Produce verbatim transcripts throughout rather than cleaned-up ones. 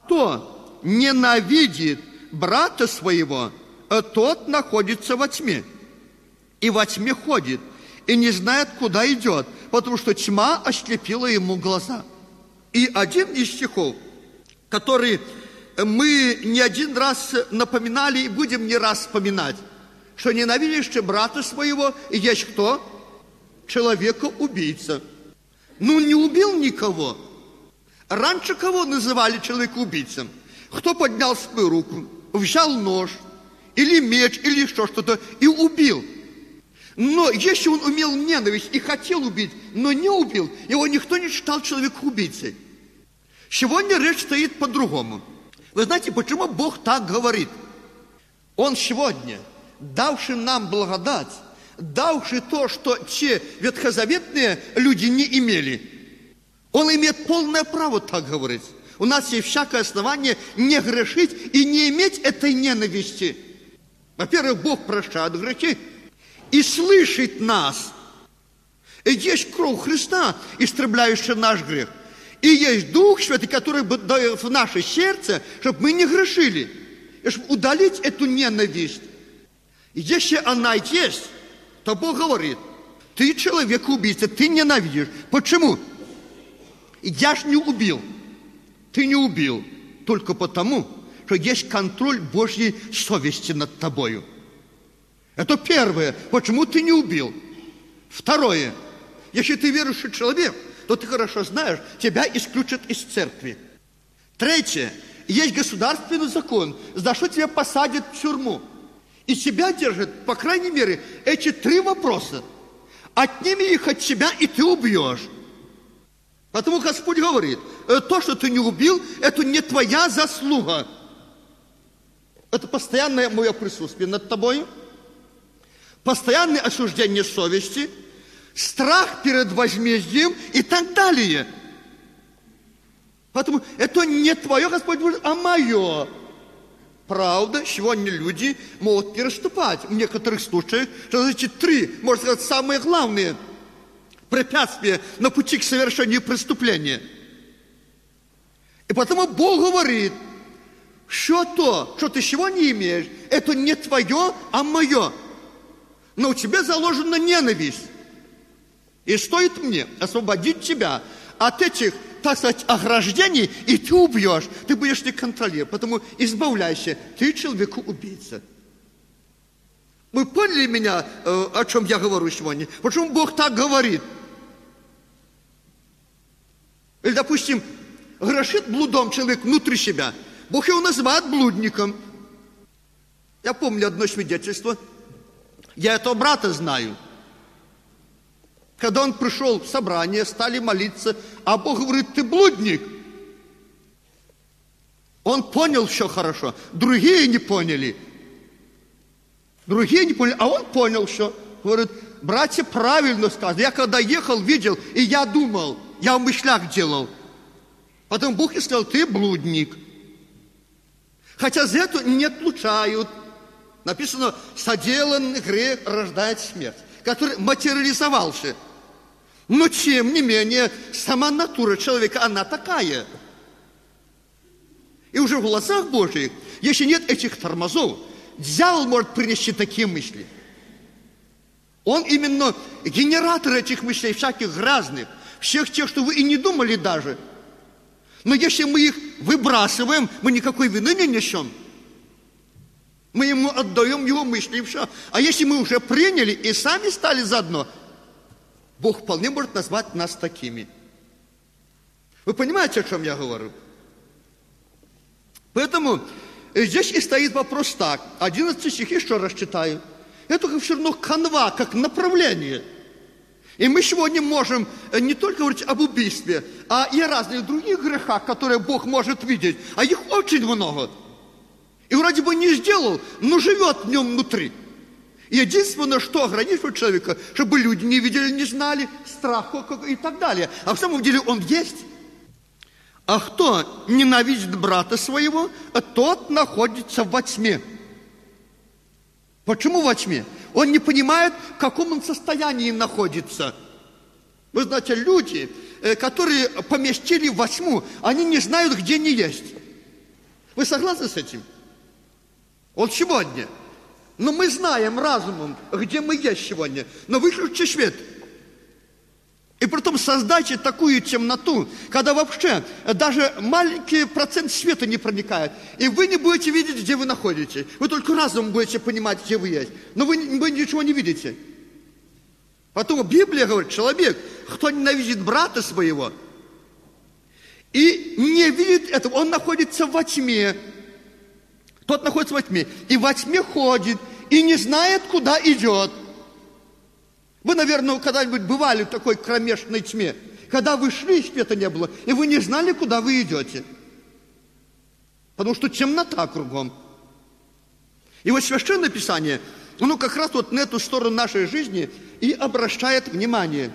кто ненавидит брата своего, тот находится во тьме. И во тьме ходит, и не знает, куда идет, потому что тьма ослепила ему глаза. И один из стихов, который мы не один раз напоминали и будем не раз вспоминать, что ненавидящий брата своего есть кто? Человека-убийца. Ну, не убил никого. Раньше кого называли человека-убийцем? Кто поднял свою руку, взял нож, или меч, или еще что-то, и убил. Но если он умел ненависть и хотел убить, но не убил, его никто не считал человеком-убийцей. Сегодня речь стоит по-другому. Вы знаете, почему Бог так говорит? Он сегодня, давший нам благодать, давший то, что те ветхозаветные люди не имели, Он имеет полное право так говорить. У нас есть всякое основание не грешить и не иметь этой ненависти. Во-первых, Бог прощает грехи и слышит нас. И есть кровь Христа, истребляющая наш грех. И есть Дух Святый, который дает в наше сердце, чтобы мы не грешили. И чтобы удалить эту ненависть. И если она есть, то Бог говорит, ты человек-убийца, ты ненавидишь. Почему? Я ж не убил. Ты не убил. Только потому, что есть контроль Божьей совести над тобою. Это первое. Почему ты не убил? Второе. Если ты верующий человек, то ты хорошо знаешь, тебя исключат из церкви. Третье. Есть государственный закон, за что тебя посадят в тюрьму. И тебя держат, по крайней мере, эти три вопроса. Отними их от тебя, и ты убьешь. Потому Господь говорит, то, что ты не убил, это не твоя заслуга. Это постоянное мое присутствие над тобой, постоянное осуждение совести, страх перед возмездием и так далее. Поэтому это не твое, Господь говорит, а мое. Правда, сегодня люди могут переступать в некоторых случаях, что эти три, можно сказать, самые главные препятствия на пути к совершению преступления. И потому Бог говорит, что то, что ты сегодня имеешь, это не твое, а мое. Но у тебя заложена ненависть. И стоит мне освободить тебя от этих, так сказать, ограждений, и ты убьешь. Ты будешь не контролировать. Потому избавляйся. Ты человек-убийца. Вы поняли меня, о чем я говорю сегодня? Почему Бог так говорит? Или, допустим, грешит блудом человек внутри себя. Бог его называет блудником. Я помню одно свидетельство. Я этого брата знаю. Когда он пришел в собрание, стали молиться, а Бог говорит, ты блудник. Он понял все хорошо. Другие не поняли. Другие не поняли, а он понял все. Говорит, братья правильно сказали. Я когда ехал, видел, и я думал, я умышляк делал. Потом Бог и сказал, ты блудник. Хотя за это не отлучают. Написано, соделанный грех рождает смерть, который материализовался. Но, тем не менее, сама натура человека, она такая. И уже в глазах Божьих, если нет этих тормозов, дьявол может принести такие мысли. Он именно генератор этих мыслей, всяких разных, всех тех, что вы и не думали даже. Но если мы их выбрасываем, мы никакой вины не несем. Мы ему отдаем его мысли и все. А если мы уже приняли и сами стали заодно, Бог вполне может назвать нас такими. Вы понимаете, о чем я говорю? Поэтому здесь и стоит вопрос так. одиннадцатый стих еще раз читаю. Это все равно канва, как направление. И мы сегодня можем не только говорить об убийстве, а и о разных других грехах, которые Бог может видеть. А их очень много. И вроде бы не сделал, но живет в нем внутри. Единственное, что ограничивает человека, чтобы люди не видели, не знали, страх и так далее. А в самом деле он есть. А кто ненавидит брата своего, тот находится во тьме. Почему во тьме? Он не понимает, в каком он состоянии находится. Вы знаете, люди, которые поместили во тьму, они не знают, где они есть. Вы согласны с этим? Вот сегодня. Но мы знаем разумом, где мы есть сегодня. Но выключите свет. И притом создайте такую темноту, когда вообще даже маленький процент света не проникает. И вы не будете видеть, где вы находитесь. Вы только разумом будете понимать, где вы есть. Но вы, вы ничего не видите. Поэтому Библия говорит, человек, кто ненавидит брата своего и не видит этого, он находится во тьме. Тот находится во тьме. И во тьме ходит, и не знает, куда идет. Вы, наверное, когда-нибудь бывали в такой кромешной тьме, когда вы шли, света не было, и вы не знали, куда вы идете. Потому что темнота кругом. И вот Священное Писание, оно как раз вот на эту сторону нашей жизни и обращает внимание.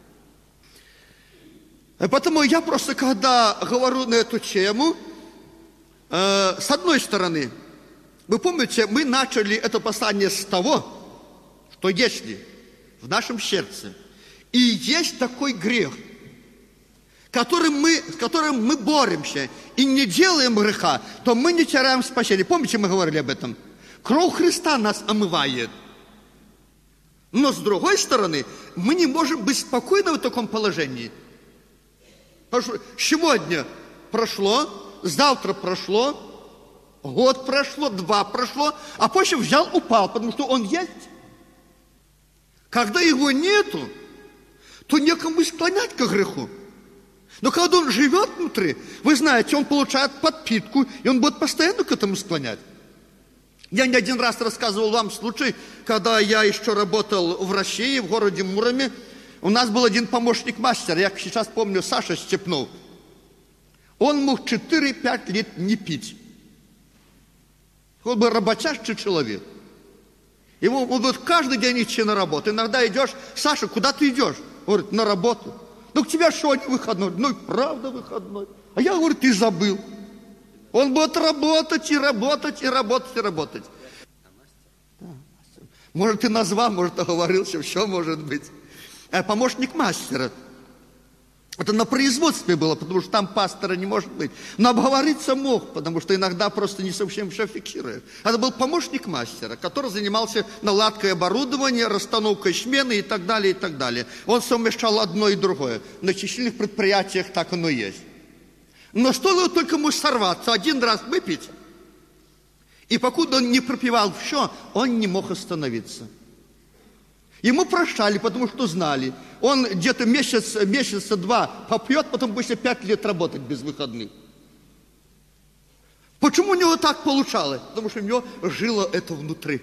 Поэтому я просто, когда говорю на эту тему, э, с одной стороны, вы помните, мы начали это послание с того, что если в нашем сердце и есть такой грех, которым мы, с которым мы боремся и не делаем греха, то мы не теряем спасение. Помните, мы говорили об этом? Кровь Христа нас омывает. Но с другой стороны, мы не можем быть спокойны в таком положении. Потому что сегодня прошло, завтра прошло, год прошло, два прошло, а позже взял, упал, потому что он есть. Когда его нету, то некому склонять к греху. Но когда он живет внутри, вы знаете, он получает подпитку, и он будет постоянно к этому склонять. Я не один раз рассказывал вам случай, когда я еще работал в России, в городе Муроме. У нас был один помощник мастера, я сейчас помню, Саша Степнов. Он мог четыре-пять лет не пить. Он был работящий человек. Ему он говорит, каждый день идти на работу. Иногда идешь, Саша, куда ты идешь? Он говорит, на работу. Ну, к тебе что, не выходной? Ну, и правда выходной. А я, говорю, ты забыл. Он будет работать и работать, и работать, и работать. Может, ты назвал, может, оговорился, все может быть. А помощник мастера. Это на производстве было, потому что там пастора не может быть. Но обговориться мог, потому что иногда просто не совсем все фиксирует. Это был помощник мастера, который занимался наладкой оборудования, расстановкой смены и так далее, и так далее. Он совмещал одно и другое. На численных предприятиях так оно и есть. Но стоило только ему сорваться, один раз выпить, и покуда он не пропивал все, он не мог остановиться. Ему прощали, потому что знали. Он где-то месяц, месяца два попьет, потом будет пять лет работать без выходных. Почему у него так получалось? Потому что у него жило это внутри.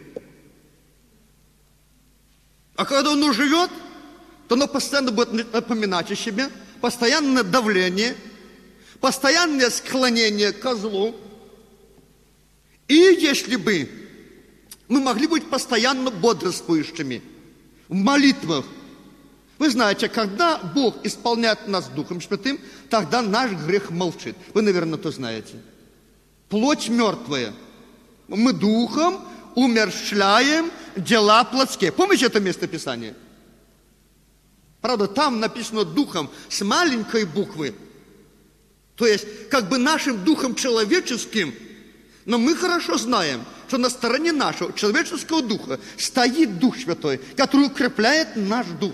А когда он живет, то оно постоянно будет напоминать о себе, постоянное давление, постоянное склонение к злу. И если бы мы могли быть постоянно бодрствующими, в молитвах. Вы знаете, когда Бог исполняет нас Духом Святым, тогда наш грех молчит. Вы, наверное, это знаете. Плоть мертвая. Мы Духом умерщвляем дела плотские. Помните это местописание? Правда, там написано Духом с маленькой буквы. То есть, как бы нашим Духом человеческим. Но мы хорошо знаем, что на стороне нашего человеческого духа стоит Дух Святой, который укрепляет наш дух.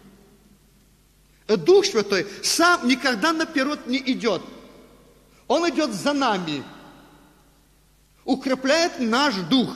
Дух Святой сам никогда наперед не идет. Он идет за нами, укрепляет наш дух.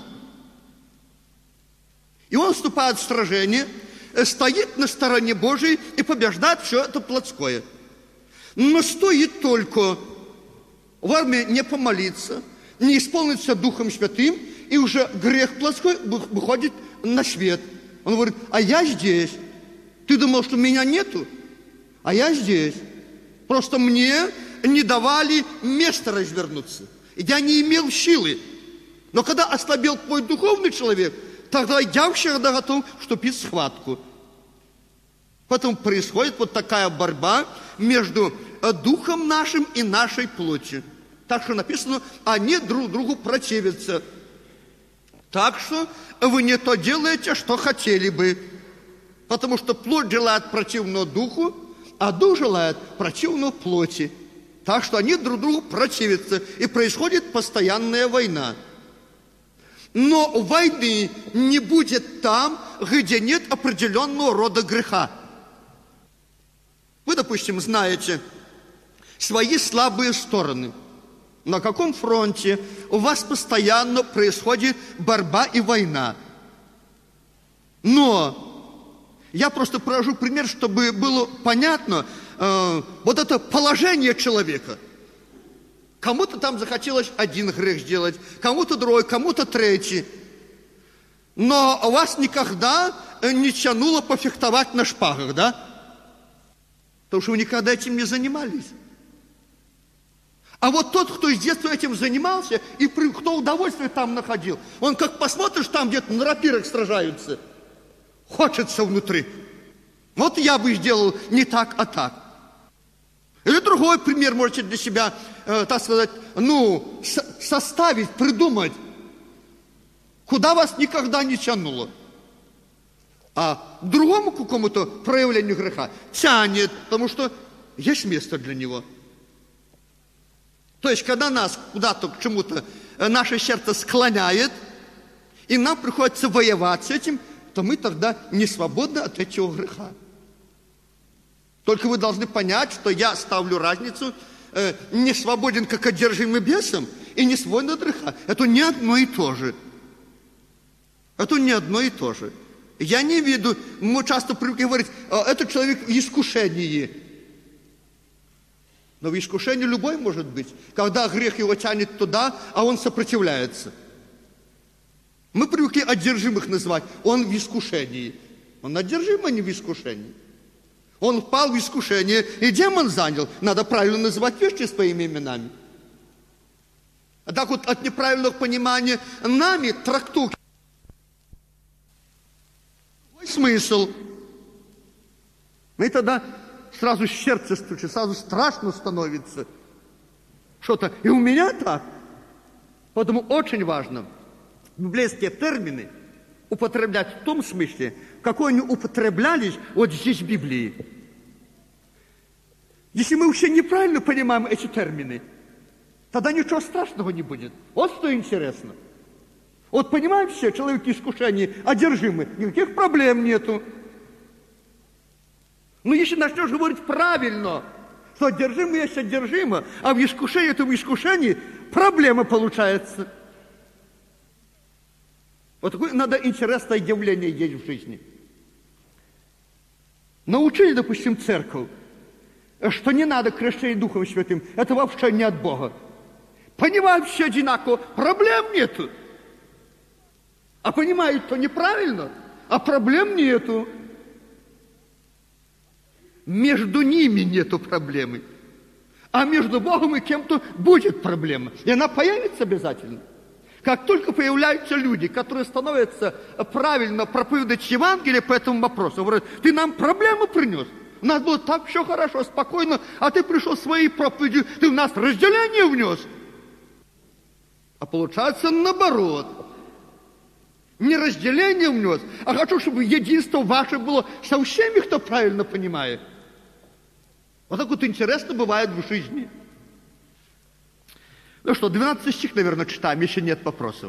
И он вступает в сражение, стоит на стороне Божией и побеждает все это плотское. Но стоит только в армии не помолиться, не исполниться Духом Святым, и уже грех плотской выходит на свет. Он говорит, а я здесь. Ты думал, что меня нету? А я здесь. Просто мне не давали места развернуться. И я не имел силы. Но когда ослабел твой духовный человек, тогда я всегда готов вступить в схватку. Потом происходит вот такая борьба между духом нашим и нашей плотью. Так что написано, они друг другу противятся. Так что вы не то делаете, что хотели бы. Потому что плоть желает противного духу, а дух желает противного плоти. Так что они друг другу противятся, и происходит постоянная война. Но войны не будет там, где нет определенного рода греха. Вы, допустим, знаете свои слабые стороны. На каком фронте у вас постоянно происходит борьба и война. Но я просто привожу пример, чтобы было понятно э, вот это положение человека. Кому-то там захотелось один грех сделать, кому-то другой, кому-то третий. Но вас никогда не тянуло пофехтовать на шпагах, да? Потому что вы никогда этим не занимались. А вот тот, кто с детства этим занимался, и кто удовольствие там находил, он как посмотришь, там где-то на рапирах сражаются, хочется внутри. Вот я бы сделал не так, а так. Или другой пример можете для себя, э, так сказать, ну, со- составить, придумать, куда вас никогда не тянуло. А другому какому-то проявлению греха тянет, потому что есть место для него. То есть, когда нас куда-то к чему-то наше сердце склоняет, и нам приходится воевать с этим, то мы тогда не свободны от этого греха. Только вы должны понять, что я ставлю разницу, э, не свободен, как одержимый бесом, и не свободен от греха. Это не одно и то же. Это не одно и то же. Я не виду, мы часто привыкли говорить, этот человек в искушении. Но в искушении любой может быть, когда грех его тянет туда, а он сопротивляется. Мы привыкли одержимых называть, он в искушении. Он одержим, а не в искушении. Он впал в искушение, и демон занял. Надо правильно называть вещи своими именами. А так вот от неправильного понимания нами трактуют смысл. И тогда сразу сердце стучит, сразу страшно становится. Что-то и у меня так. Поэтому очень важно библейские термины употреблять в том смысле, в какой они употреблялись вот здесь в Библии. Если мы вообще неправильно понимаем эти термины, тогда ничего страшного не будет. Вот что интересно. Вот понимаем все, человек в искушении одержимый, никаких проблем нету. Но если начнешь говорить правильно, что одержимый есть одержимо, а в искушении, то в искушении проблема получается. Вот такое надо интересное явление есть в жизни. Научили, допустим, церковь, что не надо крещение Духом Святым, это вообще не от Бога. Понимаем все одинаково, проблем нету. А понимают, то неправильно, а проблем нету. Между ними нету проблемы. А между Богом и кем-то будет проблема. И она появится обязательно. Как только появляются люди, которые становятся правильно проповедовать Евангелие по этому вопросу, говорят, ты нам проблему принес. У нас было так все хорошо, спокойно, а ты пришел своей проповедью, ты у нас разделение внес. А получается наоборот. Не разделение внес, а хочу, чтобы единство ваше было со всеми, кто правильно понимает. Вот так вот интересно бывает в жизни. Ну что, двенадцатый стих, наверное, читаем, если нет вопросов.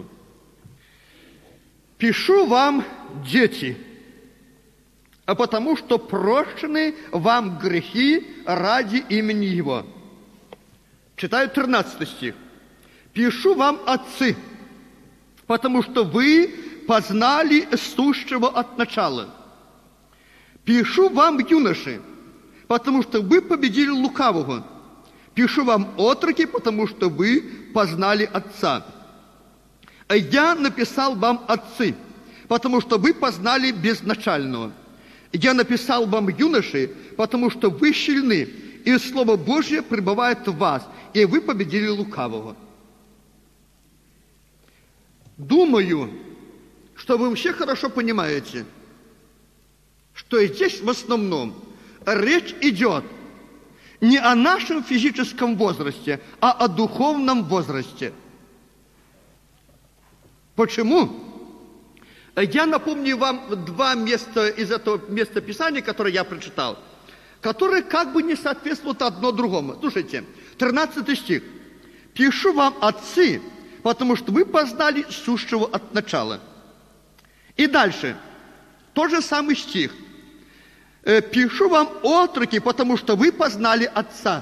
«Пишу вам, дети, а потому что прощены вам грехи ради имени Его». Читаю тринадцатый стих. «Пишу вам, отцы, потому что вы познали сущего от начала. Пишу вам, юноши, потому что вы победили лукавого. Пишу вам, отроки, потому что вы познали Отца. Я написал вам, отцы, потому что вы познали безначального. Я написал вам, юноши, потому что вы сильны, и Слово Божье пребывает в вас, и вы победили лукавого». Думаю, что вы все хорошо понимаете, что здесь в основном речь идет не о нашем физическом возрасте, а о духовном возрасте. Почему? Я напомню вам два места из этого места Писания, которое я прочитал, которые как бы не соответствуют одно другому. Слушайте, тринадцатый стих. «Пишу вам, отцы, потому что вы познали сущего от начала». И дальше, тот же самый стих. «Пишу вам, отроки, потому что вы познали Отца».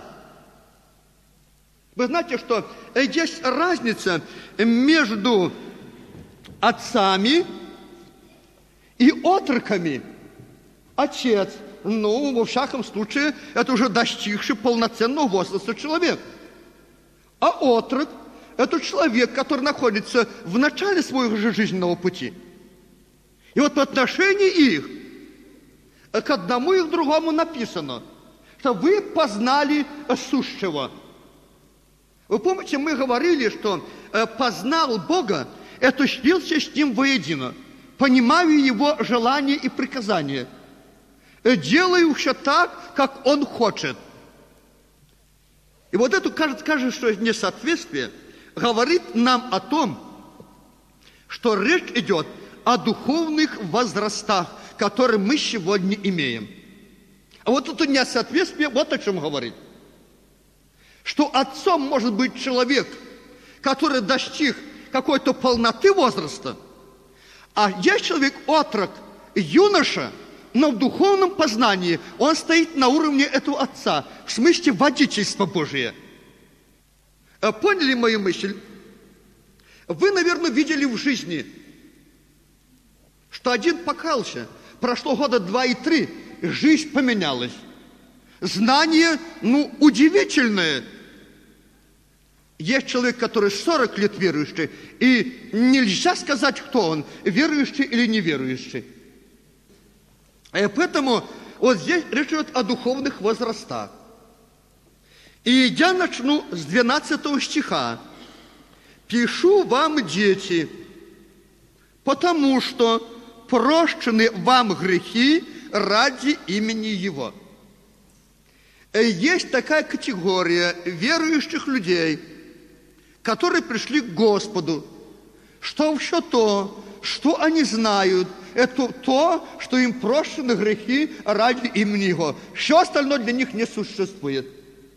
Вы знаете, что есть разница между отцами и отроками. Отец, ну, во всяком случае, это уже достигший полноценного возраста человек. А отрок – это человек, который находится в начале своего же жизненного пути. И вот в отношении их к одному и к другому написано, что вы познали сущего. Вы помните, мы говорили, что познал Бога – это слился с Ним воедино, понимаю Его желания и приказания, делаю все так, как Он хочет. И вот это, кажется, кажется, что несоответствие говорит нам о том, что речь идет о духовных возрастах, которые мы сегодня имеем. А вот это несоответствие, вот о чем говорит. Что отцом может быть человек, который достиг какой-то полноты возраста, а есть человек, отрок, юноша, но в духовном познании он стоит на уровне этого отца, в смысле водительства Божия. Поняли мою мысль? Вы, наверное, видели в жизни, что один покаялся, прошло года два и три, жизнь поменялась. Знание, ну, удивительное. Есть человек, который сорок лет верующий, и нельзя сказать, кто он, верующий или неверующий. И поэтому вот здесь речь идет о духовных возрастах. И я начну с двенадцатого стиха. «Пишу вам, дети, потому что прощены вам грехи ради имени Его». Есть такая категория верующих людей, которые пришли к Господу, что все то, что они знают, это то, что им прощены грехи ради имени Его. Все остальное для них не существует.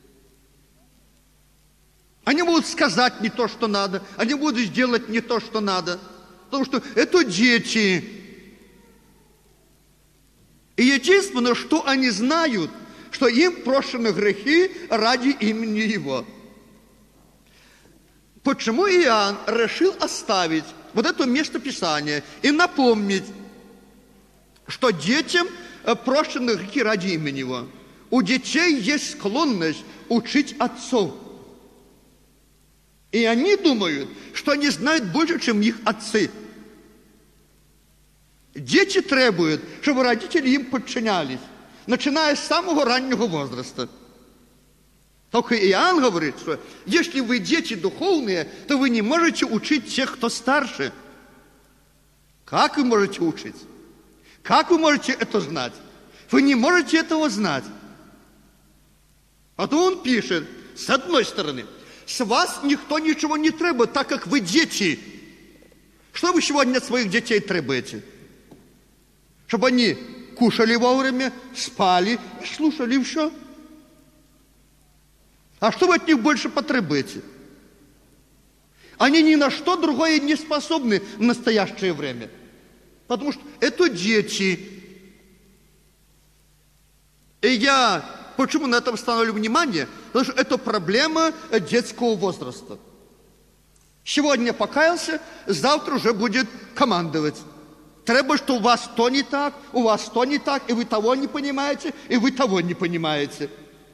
Они будут сказать не то, что надо, они будут сделать не то, что надо, потому что это дети. И единственное, что они знают, что им прощены грехи ради имени Его. Почему Иоанн решил оставить вот это место Писания и напомнить, что детям прощены грехи ради имени Его? У детей есть склонность учить отцов. И они думают, что они знают больше, чем их отцы. Дети требуют, чтобы родители им подчинялись, начиная с самого раннего возраста. Только Иоанн говорит, что если вы дети духовные, то вы не можете учить тех, кто старше. Как вы можете учить? Как вы можете это знать? Вы не можете этого знать. А то он пишет, с одной стороны, с вас никто ничего не требует, так как вы дети. Что вы сегодня от своих детей требуете? Чтобы они кушали вовремя, спали и слушали все. А что вы от них больше потребуете? Они ни на что другое не способны в настоящее время. Потому что это дети. И я почему на этом становлю внимание? Потому что это проблема детского возраста. Сегодня покаялся, завтра уже будет командовать. Требует, что у вас то не так, у вас то не так, и вы того не понимаете, и вы того не понимаете.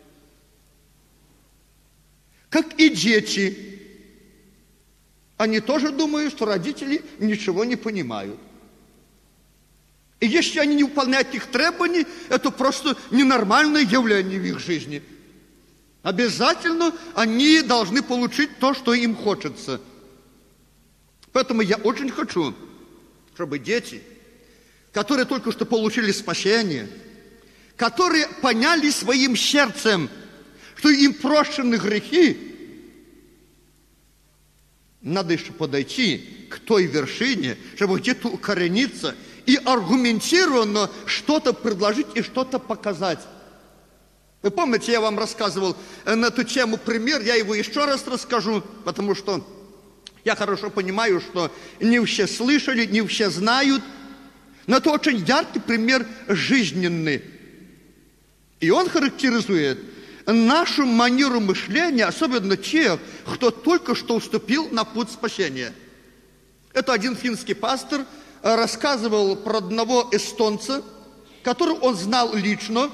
Как и дети. Они тоже думают, что родители ничего не понимают. И если они не выполняют их требований, это просто ненормальное явление в их жизни. Обязательно они должны получить то, что им хочется. Поэтому я очень хочу, чтобы дети, которые только что получили спасение, которые поняли своим сердцем, что им прощены грехи, надо еще подойти к той вершине, чтобы где-то укорениться и аргументированно что-то предложить и что-то показать. Вы помните, я вам рассказывал на эту тему пример, я его еще раз расскажу, потому что я хорошо понимаю, что не все слышали, не все знают, но это очень яркий пример жизненный. И он характеризует нашу манеру мышления, особенно тех, кто только что вступил на путь спасения. Это один финский пастор рассказывал про одного эстонца, которого он знал лично,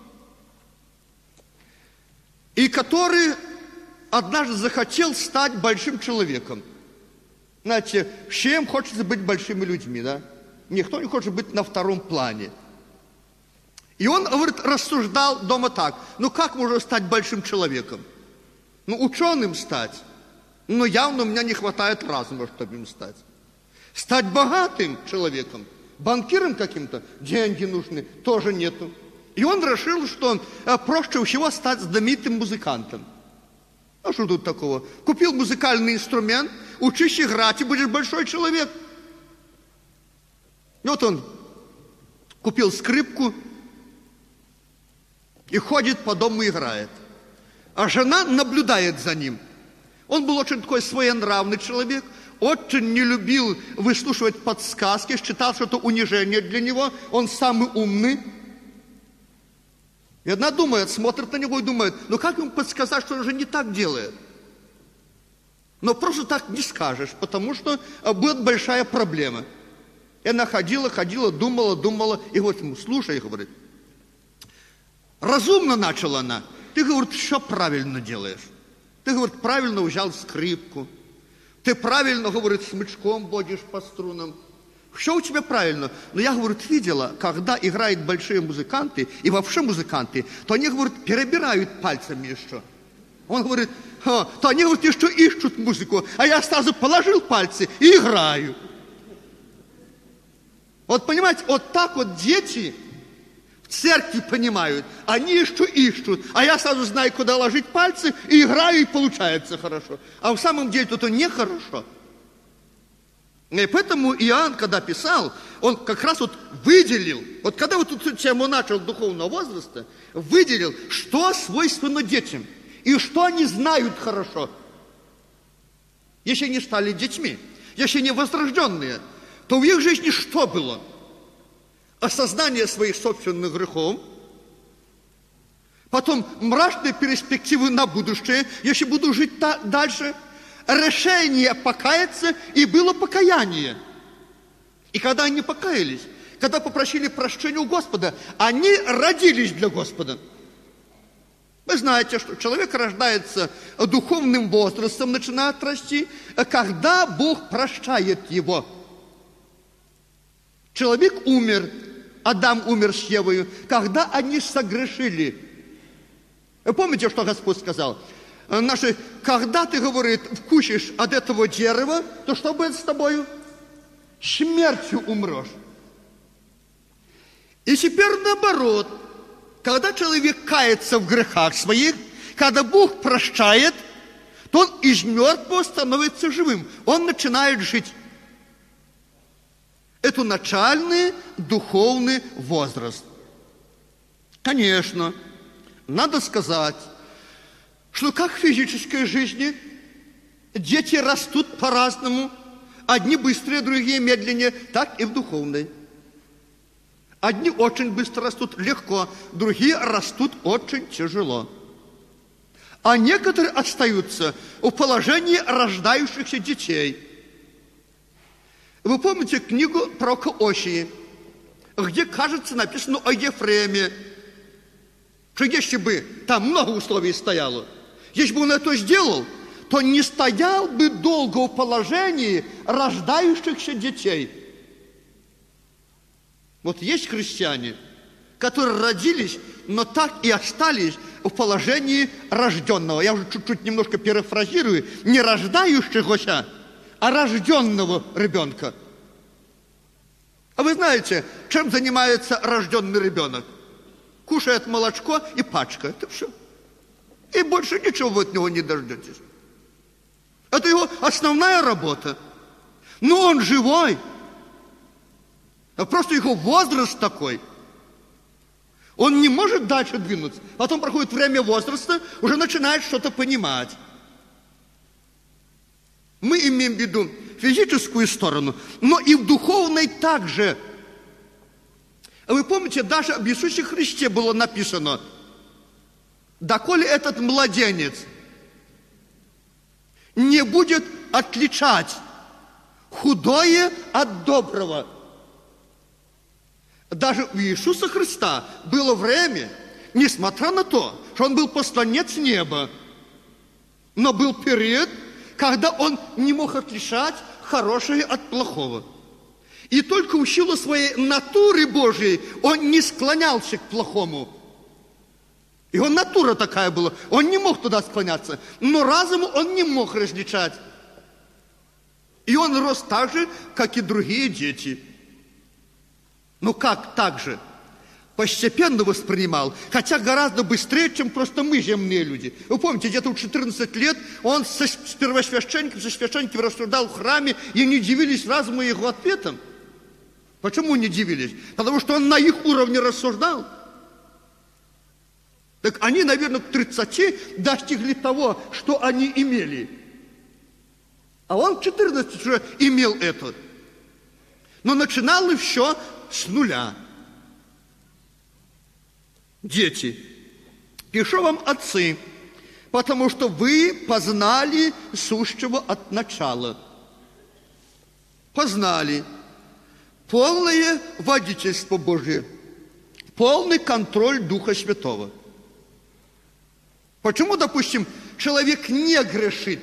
и который однажды захотел стать большим человеком. Знаете, всем хочется быть большими людьми, да? Никто не хочет быть на втором плане. И он, говорит, рассуждал дома так: ну как можно стать большим человеком? Ну, ученым стать. Но явно у меня не хватает разума, чтобы им стать. Стать богатым человеком, банкиром каким-то, деньги нужны, тоже нету. И он решил, что проще всего стать знаменитым музыкантом. А что тут такого? Купил музыкальный инструмент, учись играть, и будешь большой человек. И вот он купил скрипку и ходит по дому, играет. А жена наблюдает за ним. Он был очень такой своенравный человек, очень не любил выслушивать подсказки, считал, что это унижение для него, он самый умный. И одна думает, смотрит на него и думает, ну как ему подсказать, что он же не так делает? Но просто так не скажешь, потому что будет большая проблема. И она ходила, ходила, думала, думала, и говорит ему, слушай, говорит, разумно начала она, ты, говорит, все правильно делаешь. Ты, говорит, правильно взял скрипку, ты правильно, говорит, смычком водишь по струнам. Все у тебя правильно. Но я, говорит, видела, когда играют большие музыканты, и вообще музыканты, то они, говорит, перебирают пальцами еще. Он говорит, то они, говорит, еще ищут музыку, а я сразу положил пальцы и играю. Вот понимаете, вот так вот дети в церкви понимают, они еще ищут, а я сразу знаю, куда ложить пальцы, и играю, и получается хорошо. А в самом деле это нехорошо. И поэтому Иоанн, когда писал, он как раз вот выделил, вот когда вот эту тему начал духовного возраста, выделил, что свойственно детям, и что они знают хорошо. Если они стали детьми, если они возрожденные, то в их жизни что было? Осознание своих собственных грехов, потом мрачные перспективы на будущее, если буду жить та- дальше, решение покаяться, и было покаяние. И когда они покаялись, когда попросили прощения у Господа, они родились для Господа. Вы знаете, что человек рождается духовным возрастом, начинает расти, когда Бог прощает его. Человек умер, Адам умер с Евою, когда они согрешили. Вы помните, что Господь сказал? Наши, когда ты, говорит, вкусишь от этого дерева, то что будет с тобою? Смертью умрешь. И теперь наоборот, когда человек кается в грехах своих, когда Бог прощает, то он из мертвого становится живым. Он начинает жить. Это начальный духовный возраст. Конечно, надо сказать, что как в физической жизни дети растут по-разному, одни быстрее, другие медленнее, так и в духовной. Одни очень быстро растут легко, другие растут очень тяжело. А некоторые остаются в положении рождающихся детей. Вы помните книгу пророка Осии, где, кажется, написано о Ефреме, что если бы там много условий стояло, если бы он это сделал, то не стоял бы долго в положении рождающихся детей. Вот есть христиане, которые родились, но так и остались в положении рожденного. Я уже чуть-чуть немножко перефразирую. Не рождающегося, а рожденного ребенка. А вы знаете, чем занимается рожденный ребенок? Кушает молочко и пачка. Это все. И больше ничего вы от него не дождетесь. Это его основная работа. Но он живой. Просто его возраст такой. Он не может дальше двинуться. Потом проходит время возраста, уже начинает что-то понимать. Мы имеем в виду физическую сторону, но и в духовной также. Вы помните, даже об Иисусе Христе было написано: доколе этот младенец не будет отличать худое от доброго. Даже у Иисуса Христа было время, несмотря на то, что Он был посланец неба, но был период, когда Он не мог отличать хорошее от плохого. И только в силу своей натуры Божьей Он не склонялся к плохому. Его натура такая была, Он не мог туда склоняться, но разуму Он не мог различать. И Он рос так же, как и другие дети. Ну как так же? Постепенно воспринимал, хотя гораздо быстрее, чем просто мы, земные люди. Вы помните, где-то в четырнадцать лет он со, с первосвященником, со священником рассуждал в храме, и не удивились разуму его ответам. Почему не удивились? Потому что он на их уровне рассуждал. Так они, наверное, к тридцати достигли того, что они имели. А он в четырнадцати уже имел это. Но начинал и все с нуля. Дети, пишу вам, отцы, потому что вы познали сущего от начала. Познали полное водительство Божие, полный контроль Духа Святого. Почему, допустим, человек не грешит?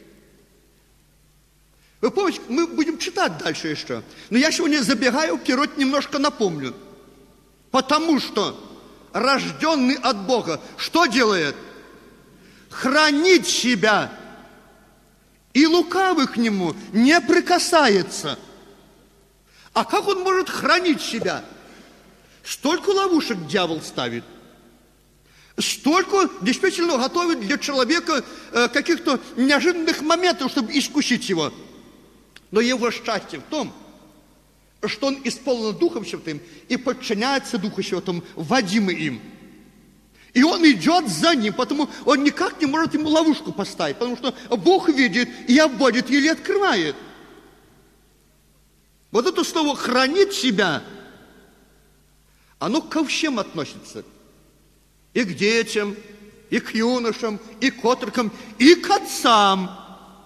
Вы помните, мы будем читать дальше еще. Но я сегодня забегаю вперед, немножко напомню. Потому что рожденный от Бога что делает? Хранит себя. И лукавый к нему не прикасается. А как он может хранить себя? Столько ловушек дьявол ставит. Столько действительно готовит для человека э, каких-то неожиданных моментов, чтобы искусить его. Но его счастье в том, что он исполнен Духом Святым и подчиняется Духу Святому, водимый им. И он идет за ним, потому он никак не может ему ловушку поставить, потому что Бог видит и обводит или открывает. Вот это слово «хранит себя», оно ко всем относится. И к детям, и к юношам, и к отрокам, и к отцам.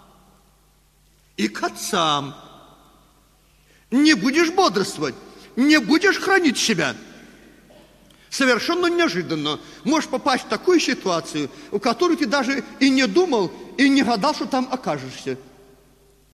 И к отцам. Не будешь бодрствовать, не будешь хранить себя. Совершенно неожиданно можешь попасть в такую ситуацию, в которой ты даже и не думал, и не гадал, что там окажешься.